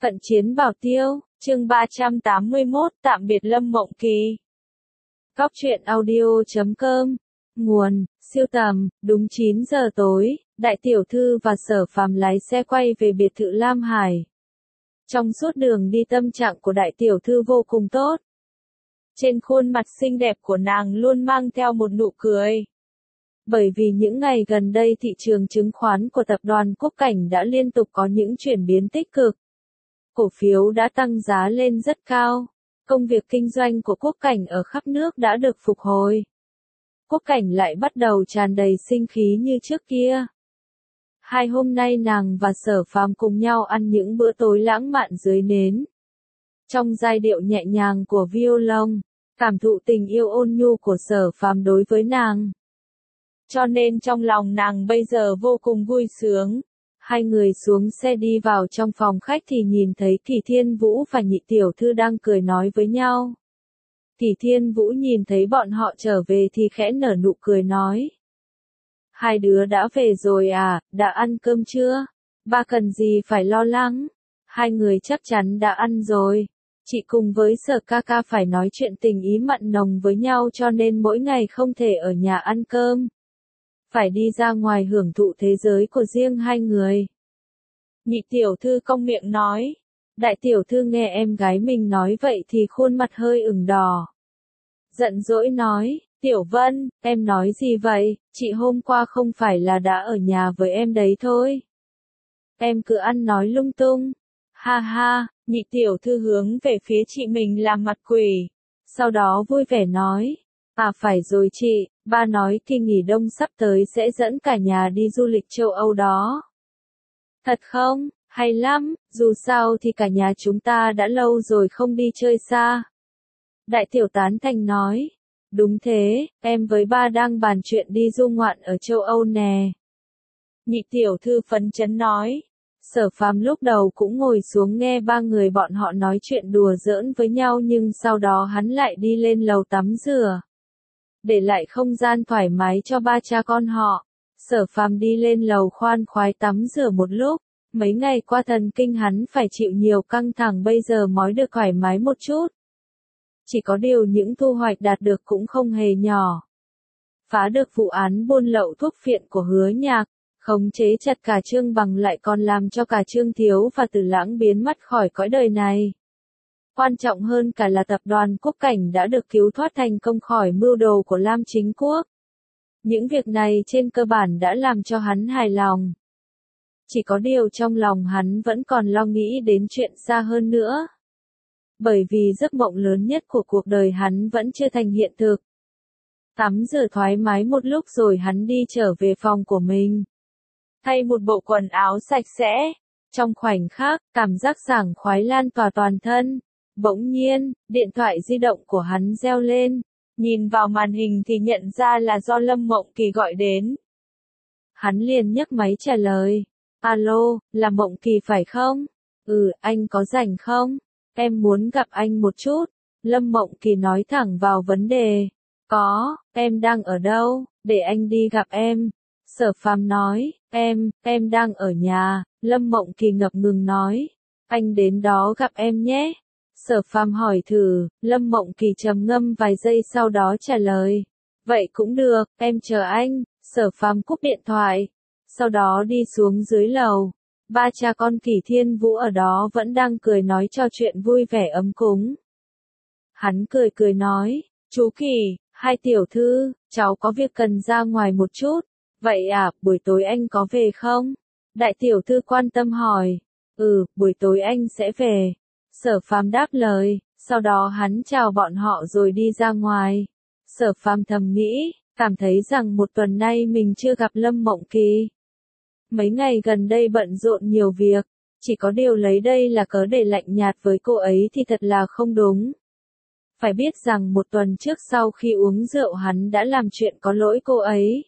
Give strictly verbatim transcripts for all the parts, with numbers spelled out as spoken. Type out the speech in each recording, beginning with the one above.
Cận chiến bảo tiêu, chương ba trăm tám mươi mốt, tạm biệt Lâm Mộng Kỳ. Cóc truyện audio chấm com. Nguồn, siêu tầm, đúng chín giờ tối, đại tiểu thư và Sở Phàm lái xe quay về biệt thự Lam Hải. Trong suốt đường đi tâm trạng của đại tiểu thư vô cùng tốt. Trên khuôn mặt xinh đẹp của nàng luôn mang theo một nụ cười. Bởi vì những ngày gần đây thị trường chứng khoán của tập đoàn Quốc Cảnh đã liên tục có những chuyển biến tích cực. Cổ phiếu đã tăng giá lên rất cao. Công việc kinh doanh của Quốc Cảnh ở khắp nước đã được phục hồi. Quốc Cảnh lại bắt đầu tràn đầy sinh khí như trước kia. Hai hôm nay nàng và Sở Phàm cùng nhau ăn những bữa tối lãng mạn dưới nến. Trong giai điệu nhẹ nhàng của violon, cảm thụ tình yêu ôn nhu của Sở Phàm đối với nàng. Cho nên trong lòng nàng bây giờ vô cùng vui sướng. Hai người xuống xe đi vào trong phòng khách thì nhìn thấy Kỳ Thiên Vũ và Nhị Tiểu Thư đang cười nói với nhau. Kỳ Thiên Vũ nhìn thấy bọn họ trở về thì khẽ nở nụ cười nói. Hai đứa đã về rồi à, đã ăn cơm chưa? Ba cần gì phải lo lắng. Hai người chắc chắn đã ăn rồi. Chị cùng với Sở ca ca phải nói chuyện tình ý mặn nồng với nhau cho nên mỗi ngày không thể ở nhà ăn cơm. Phải đi ra ngoài hưởng thụ thế giới của riêng hai người. Nhị Tiểu Thư cong miệng nói. Đại Tiểu Thư nghe em gái mình nói vậy thì khuôn mặt hơi ửng đỏ. Giận dỗi nói, Tiểu Vân, em nói gì vậy, chị hôm qua không phải là đã ở nhà với em đấy thôi. Em cứ ăn nói lung tung. Ha ha, Nhị Tiểu Thư hướng về phía chị mình làm mặt quỷ. Sau đó vui vẻ nói. À phải rồi chị, ba nói kỳ nghỉ đông sắp tới sẽ dẫn cả nhà đi du lịch châu Âu đó. Thật không? Hay lắm, dù sao thì cả nhà chúng ta đã lâu rồi không đi chơi xa. Đại Tiểu tán thành nói. Đúng thế, em với ba đang bàn chuyện đi du ngoạn ở châu Âu nè. Nhị Tiểu Thư phấn chấn nói. Sở Phàm lúc đầu cũng ngồi xuống nghe ba người bọn họ nói chuyện đùa giỡn với nhau nhưng sau đó hắn lại đi lên lầu tắm rửa. Để lại không gian thoải mái cho ba cha con họ. Sở Phàm đi lên lầu khoan khoái tắm rửa một lúc. Mấy ngày qua thần kinh hắn phải chịu nhiều căng thẳng bây giờ mới được thoải mái một chút. Chỉ có điều những thu hoạch đạt được cũng không hề nhỏ. Phá được vụ án buôn lậu thuốc phiện của Hứa Nhạc, khống chế chặt cả Trương Bằng lại còn làm cho cả Trương Thiếu và Từ Lãng biến mất khỏi cõi đời này. Quan trọng hơn cả là tập đoàn Quốc Cảnh đã được cứu thoát thành công khỏi mưu đồ của Lam Chính Quốc. Những việc này trên cơ bản đã làm cho hắn hài lòng. Chỉ có điều trong lòng hắn vẫn còn lo nghĩ đến chuyện xa hơn nữa. Bởi vì giấc mộng lớn nhất của cuộc đời hắn vẫn chưa thành hiện thực. Tắm rửa thoải mái một lúc rồi hắn đi trở về phòng của mình. Thay một bộ quần áo sạch sẽ. Trong khoảnh khắc, cảm giác sảng khoái lan tỏa toàn thân. Bỗng nhiên, điện thoại di động của hắn reo lên. Nhìn vào màn hình thì nhận ra là do Lâm Mộng Kỳ gọi đến. Hắn liền nhấc máy trả lời. Alo, là Mộng Kỳ phải không? Ừ, anh có rảnh không? Em muốn gặp anh một chút. Lâm Mộng Kỳ nói thẳng vào vấn đề. Có, em đang ở đâu, để anh đi gặp em. Sở Phàm nói, em, em đang ở nhà. Lâm Mộng Kỳ ngập ngừng nói. Anh đến đó gặp em nhé. Sở Phàm hỏi thử, Lâm Mộng Kỳ trầm ngâm vài giây sau đó trả lời. Vậy cũng được, em chờ anh. Sở Phàm cúp điện thoại. Sau đó đi xuống dưới lầu. Ba cha con Kỳ Thiên Vũ ở đó vẫn đang cười nói trò chuyện vui vẻ ấm cúng. Hắn cười cười nói, chú Kỳ, hai tiểu thư, cháu có việc cần ra ngoài một chút. Vậy à, buổi tối anh có về không? Đại tiểu thư quan tâm hỏi. Ừ, buổi tối anh sẽ về. Sở Phàm đáp lời, sau đó hắn chào bọn họ rồi đi ra ngoài. Sở Phàm thầm nghĩ, cảm thấy rằng một tuần nay mình chưa gặp Lâm Mộng Kỳ. Mấy ngày gần đây bận rộn nhiều việc, chỉ có điều lấy đây là cớ để lạnh nhạt với cô ấy thì thật là không đúng. Phải biết rằng một tuần trước sau khi uống rượu hắn đã làm chuyện có lỗi cô ấy.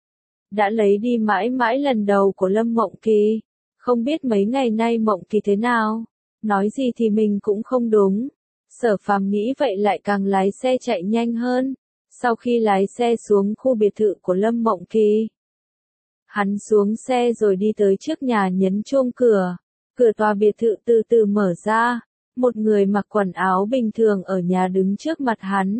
Đã lấy đi mãi mãi lần đầu của Lâm Mộng Kỳ, không biết mấy ngày nay Mộng Kỳ thế nào, nói gì thì mình cũng không đúng. Sở Phàm nghĩ vậy lại càng lái xe chạy nhanh hơn, sau khi lái xe xuống khu biệt thự của Lâm Mộng Kỳ. Hắn xuống xe rồi đi tới trước nhà nhấn chuông cửa. Cửa tòa biệt thự từ từ mở ra, một người mặc quần áo bình thường ở nhà đứng trước mặt hắn.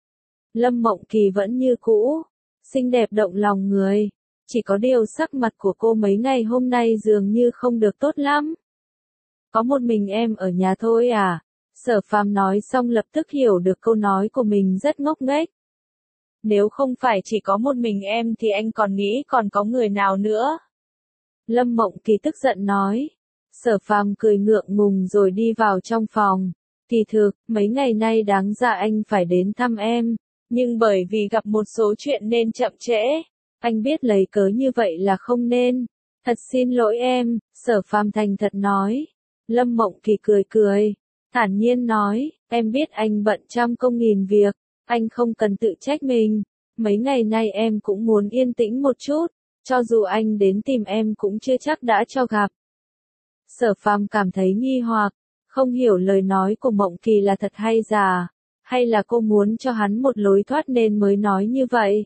Lâm Mộng Kỳ vẫn như cũ, xinh đẹp động lòng người, chỉ có điều sắc mặt của cô mấy ngày hôm nay dường như không được tốt lắm. Có một mình em ở nhà thôi à? Sở Phàm nói xong lập tức hiểu được câu nói của mình rất ngốc nghếch. Nếu không phải chỉ có một mình em thì anh còn nghĩ còn có người nào nữa. Lâm Mộng Kỳ tức giận nói. Sở Phàm cười ngượng ngùng rồi đi vào trong phòng. Kỳ thực, mấy ngày nay đáng ra anh phải đến thăm em, nhưng bởi vì gặp một số chuyện nên chậm trễ. Anh biết lấy cớ như vậy là không nên. Thật xin lỗi em, Sở Phàm thành thật nói. Lâm Mộng Kỳ cười cười, thản nhiên nói, em biết anh bận trăm công nghìn việc, anh không cần tự trách mình. Mấy ngày nay em cũng muốn yên tĩnh một chút, cho dù anh đến tìm em cũng chưa chắc đã cho gặp. Sở Phàm cảm thấy nghi hoặc, không hiểu lời nói của Mộng Kỳ là thật hay giả, hay là cô muốn cho hắn một lối thoát nên mới nói như vậy.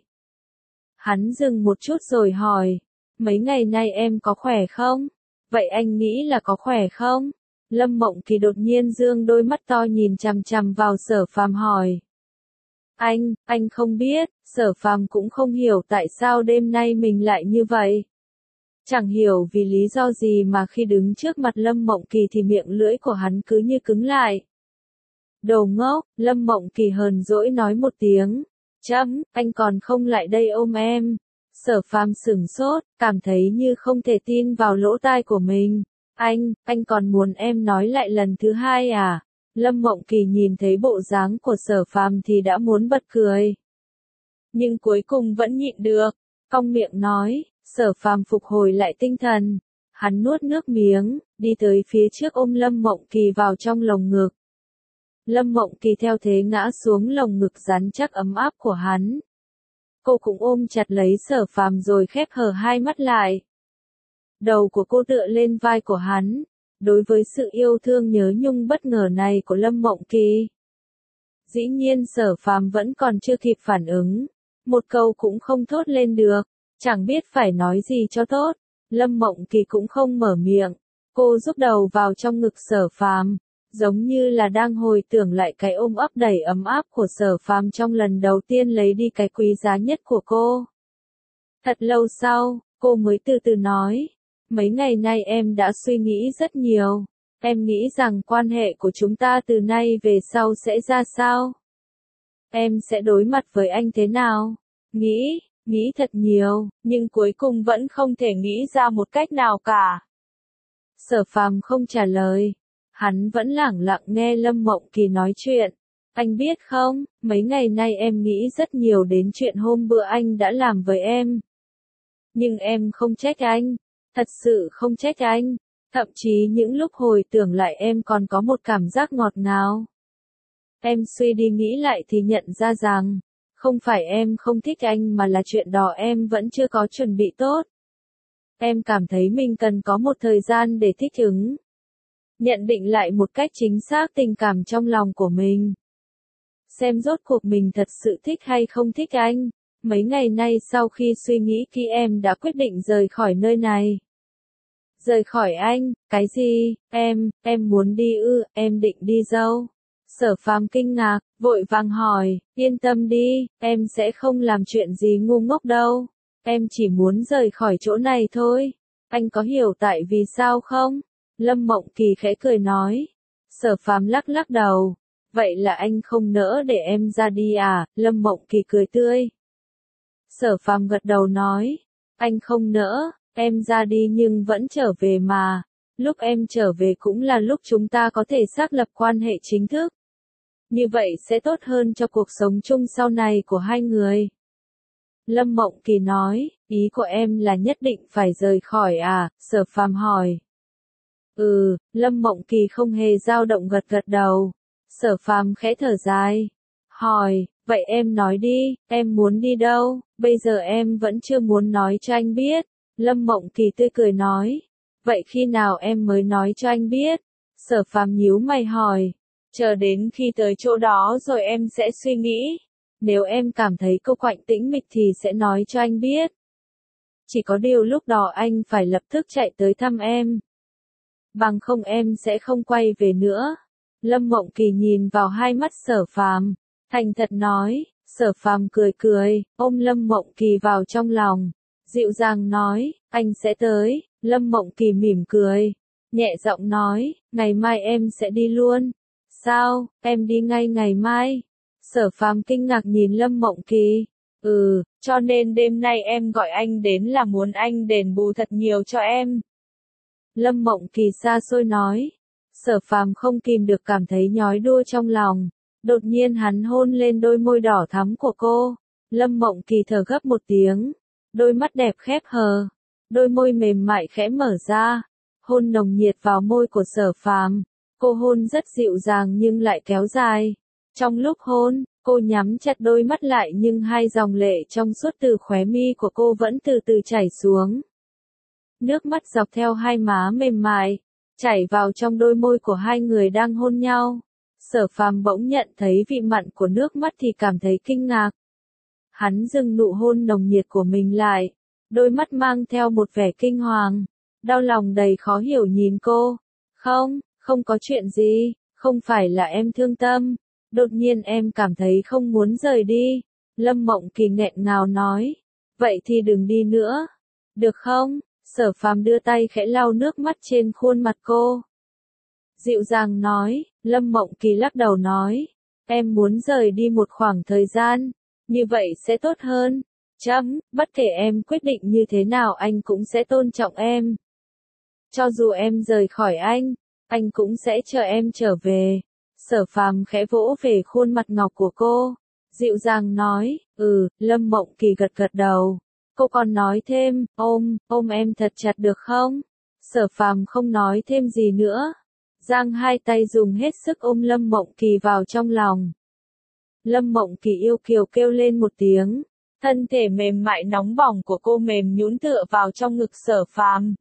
Hắn dừng một chút rồi hỏi, mấy ngày nay em có khỏe không? Vậy anh nghĩ là có khỏe không? Lâm Mộng Kỳ đột nhiên dương đôi mắt to nhìn chằm chằm vào Sở Phàm hỏi. Anh, anh không biết, Sở Phàm cũng không hiểu tại sao đêm nay mình lại như vậy. Chẳng hiểu vì lý do gì mà khi đứng trước mặt Lâm Mộng Kỳ thì miệng lưỡi của hắn cứ như cứng lại. Đồ ngốc, Lâm Mộng Kỳ hờn dỗi nói một tiếng. Chấm, anh còn không lại đây ôm em. Sở Phàm sửng sốt, cảm thấy như không thể tin vào lỗ tai của mình. Anh, anh còn muốn em nói lại lần thứ hai à? Lâm Mộng Kỳ nhìn thấy bộ dáng của Sở Phàm thì đã muốn bật cười. Nhưng cuối cùng vẫn nhịn được, cong miệng nói. Sở Phàm phục hồi lại tinh thần. Hắn nuốt nước miếng, đi tới phía trước ôm Lâm Mộng Kỳ vào trong lồng ngực. Lâm Mộng Kỳ theo thế ngã xuống lồng ngực rắn chắc ấm áp của hắn. Cô cũng ôm chặt lấy Sở Phàm rồi khép hờ hai mắt lại. Đầu của cô tựa lên vai của hắn. Đối với sự yêu thương nhớ nhung bất ngờ này của Lâm Mộng Kỳ, dĩ nhiên Sở Phàm vẫn còn chưa kịp phản ứng. Một câu cũng không thốt lên được. Chẳng biết phải nói gì cho tốt. Lâm Mộng Kỳ cũng không mở miệng. Cô rúc đầu vào trong ngực Sở Phàm, giống như là đang hồi tưởng lại cái ôm ấp đầy ấm áp của Sở Phàm trong lần đầu tiên lấy đi cái quý giá nhất của cô. Thật lâu sau, cô mới từ từ nói, mấy ngày nay em đã suy nghĩ rất nhiều. Em nghĩ rằng quan hệ của chúng ta từ nay về sau sẽ ra sao? Em sẽ đối mặt với anh thế nào? Nghĩ, nghĩ thật nhiều, nhưng cuối cùng vẫn không thể nghĩ ra một cách nào cả. Sở Phàm không trả lời. Hắn vẫn lẳng lặng nghe Lâm Mộng Kỳ nói chuyện. Anh biết không, mấy ngày nay em nghĩ rất nhiều đến chuyện hôm bữa anh đã làm với em. Nhưng em không trách anh. Thật sự không trách anh. Thậm chí những lúc hồi tưởng lại em còn có một cảm giác ngọt ngào. Em suy đi nghĩ lại thì nhận ra rằng, không phải em không thích anh mà là chuyện đó em vẫn chưa có chuẩn bị tốt. Em cảm thấy mình cần có một thời gian để thích ứng. Nhận định lại một cách chính xác tình cảm trong lòng của mình. Xem rốt cuộc mình thật sự thích hay không thích anh. Mấy ngày nay sau khi suy nghĩ kỹ em đã quyết định rời khỏi nơi này. Rời khỏi anh, cái gì, em, em muốn đi ư, em định đi đâu? Sở Phàm kinh ngạc, vội vàng hỏi, yên tâm đi, em sẽ không làm chuyện gì ngu ngốc đâu. Em chỉ muốn rời khỏi chỗ này thôi. Anh có hiểu tại vì sao không? Lâm Mộng Kỳ khẽ cười nói. Sở Phàm lắc lắc đầu. Vậy là anh không nỡ để em ra đi à? Lâm Mộng Kỳ cười tươi. Sở Phàm gật đầu nói. Anh không nỡ, em ra đi nhưng vẫn trở về mà. Lúc em trở về cũng là lúc chúng ta có thể xác lập quan hệ chính thức. Như vậy sẽ tốt hơn cho cuộc sống chung sau này của hai người. Lâm Mộng Kỳ nói, ý của em là nhất định phải rời khỏi à? Sở Phàm hỏi. Ừ, Lâm Mộng Kỳ không hề dao động gật gật đầu. Sở Phàm khẽ thở dài. Hỏi, vậy em nói đi, em muốn đi đâu? Bây giờ em vẫn chưa muốn nói cho anh biết. Lâm Mộng Kỳ tươi cười nói. Vậy khi nào em mới nói cho anh biết? Sở Phàm nhíu mày hỏi. Chờ đến khi tới chỗ đó rồi em sẽ suy nghĩ. Nếu em cảm thấy cô Quạnh tĩnh mịch thì sẽ nói cho anh biết. Chỉ có điều lúc đó anh phải lập tức chạy tới thăm em. bằng không em sẽ không quay về nữa. Lâm Mộng Kỳ nhìn vào hai mắt Sở Phàm, thành thật nói. Sở Phàm cười cười, ôm Lâm Mộng Kỳ vào trong lòng, dịu dàng nói, anh sẽ tới. Lâm Mộng Kỳ mỉm cười, nhẹ giọng nói, ngày mai em sẽ đi luôn. Sao, em đi ngay ngày mai? Sở Phàm kinh ngạc nhìn Lâm Mộng Kỳ. Ừ, cho nên đêm nay em gọi anh đến là muốn anh đền bù thật nhiều cho em. Lâm Mộng Kỳ xa xôi nói. Sở Phàm không kìm được cảm thấy nhói đua trong lòng. Đột nhiên hắn hôn lên đôi môi đỏ thắm của cô. Lâm Mộng Kỳ thở gấp một tiếng. Đôi mắt đẹp khép hờ. Đôi môi mềm mại khẽ mở ra. Hôn nồng nhiệt vào môi của Sở Phàm. Cô hôn rất dịu dàng nhưng lại kéo dài. Trong lúc hôn, cô nhắm chặt đôi mắt lại nhưng hai dòng lệ trong suốt từ khóe mi của cô vẫn từ từ chảy xuống. Nước mắt dọc theo hai má mềm mại, chảy vào trong đôi môi của hai người đang hôn nhau. Sở Phàm bỗng nhận thấy vị mặn của nước mắt thì cảm thấy kinh ngạc. Hắn dừng nụ hôn nồng nhiệt của mình lại, đôi mắt mang theo một vẻ kinh hoàng, đau lòng đầy khó hiểu nhìn cô. Không, không có chuyện gì, không phải là em thương tâm, đột nhiên em cảm thấy không muốn rời đi. Lâm Mộng Kỳ nghẹn ngào nói, vậy thì đừng đi nữa, được không? Sở Phàm đưa tay khẽ lau nước mắt trên khuôn mặt cô. Dịu dàng nói. Lâm Mộng Kỳ lắc đầu nói, em muốn rời đi một khoảng thời gian, như vậy sẽ tốt hơn. Chấm, bất kể em quyết định như thế nào anh cũng sẽ tôn trọng em. Cho dù em rời khỏi anh, anh cũng sẽ chờ em trở về. Sở Phàm khẽ vỗ về khuôn mặt ngọc của cô, dịu dàng nói, ừ. Lâm Mộng Kỳ gật gật đầu. Cô còn nói thêm, ôm, ôm em thật chặt được không? Sở Phàm không nói thêm gì nữa. Giang hai tay dùng hết sức ôm Lâm Mộng Kỳ vào trong lòng. Lâm Mộng Kỳ yêu kiều kêu lên một tiếng. Thân thể mềm mại nóng bỏng của cô mềm nhũn tựa vào trong ngực Sở Phàm.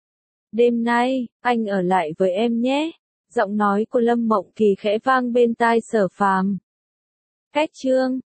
Đêm nay, anh ở lại với em nhé. Giọng nói của Lâm Mộng Kỳ khẽ vang bên tai Sở Phàm. Cách chương